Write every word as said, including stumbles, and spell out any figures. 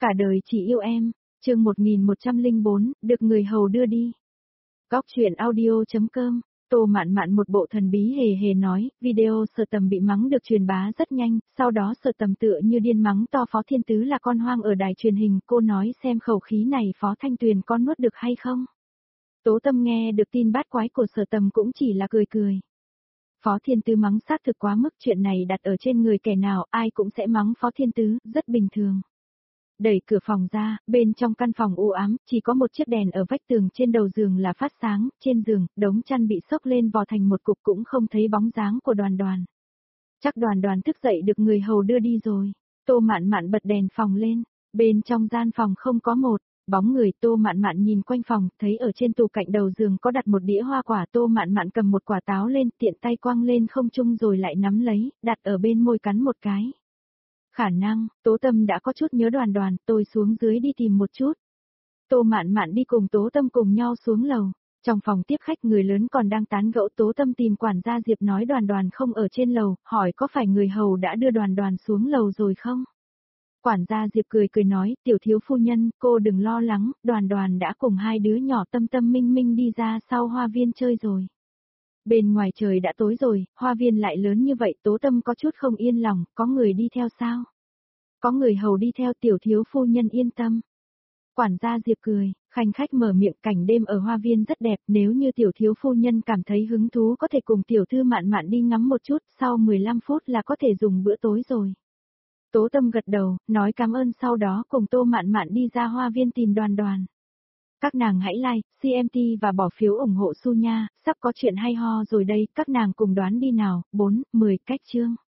Cả đời chỉ yêu em, chương một nghìn một trăm lẻ bốn, được người hầu đưa đi. Góc truyện audio.com, Tô Mạn Mạn một bộ thần bí hề hề nói, video Sở Tầm bị mắng được truyền bá rất nhanh, sau đó Sở Tầm tựa như điên mắng to Phó Thiên Tứ là con hoang ở đài truyền hình, cô nói xem khẩu khí này Phó Thanh Tuyền con nuốt được hay không. Tố Tâm nghe được tin bát quái của Sở Tầm cũng chỉ là cười cười. Phó Thiên Tứ mắng xác thực quá mức, chuyện này đặt ở trên người kẻ nào ai cũng sẽ mắng Phó Thiên Tứ, rất bình thường. Đẩy cửa phòng ra, bên trong căn phòng u ám, chỉ có một chiếc đèn ở vách tường trên đầu giường là phát sáng, trên giường, đống chăn bị xốc lên vò thành một cục cũng không thấy bóng dáng của Đoàn Đoàn. Chắc Đoàn Đoàn thức dậy được người hầu đưa đi rồi. Tô Mạn Mạn bật đèn phòng lên, bên trong gian phòng không có một bóng người. Tô Mạn Mạn nhìn quanh phòng, thấy ở trên tủ cạnh đầu giường có đặt một đĩa hoa quả. Tô Mạn Mạn cầm một quả táo lên, tiện tay quăng lên không trung rồi lại nắm lấy, đặt ở bên môi cắn một cái. Khả năng, Tố Tâm đã có chút nhớ Đoàn Đoàn, tôi xuống dưới đi tìm một chút. Tô Mạn Mạn đi cùng Tố Tâm cùng nhau xuống lầu. Trong phòng tiếp khách người lớn còn đang tán gẫu, Tố Tâm tìm quản gia Diệp nói Đoàn Đoàn không ở trên lầu, hỏi có phải người hầu đã đưa Đoàn Đoàn xuống lầu rồi không? Quản gia Diệp cười cười nói, tiểu thiếu phu nhân, cô đừng lo lắng, Đoàn Đoàn đã cùng hai đứa nhỏ Tâm Tâm Minh Minh đi ra sau hoa viên chơi rồi. Bên ngoài trời đã tối rồi, hoa viên lại lớn như vậy, Tố Tâm có chút không yên lòng, có người đi theo sao? Có người hầu đi theo, tiểu thiếu phu nhân yên tâm. Quản gia Diệp cười, khanh khách mở miệng, cảnh đêm ở hoa viên rất đẹp, nếu như tiểu thiếu phu nhân cảm thấy hứng thú có thể cùng tiểu thư Mạn Mạn đi ngắm một chút, sau mười lăm phút là có thể dùng bữa tối rồi. Tố Tâm gật đầu, nói cảm ơn sau đó cùng Tô Mạn Mạn đi ra hoa viên tìm Đoàn Đoàn. Các nàng hãy like, xê em tê và bỏ phiếu ủng hộ Su nha, sắp có chuyện hay ho rồi đây, các nàng cùng đoán đi nào, bốn, mười cách chương.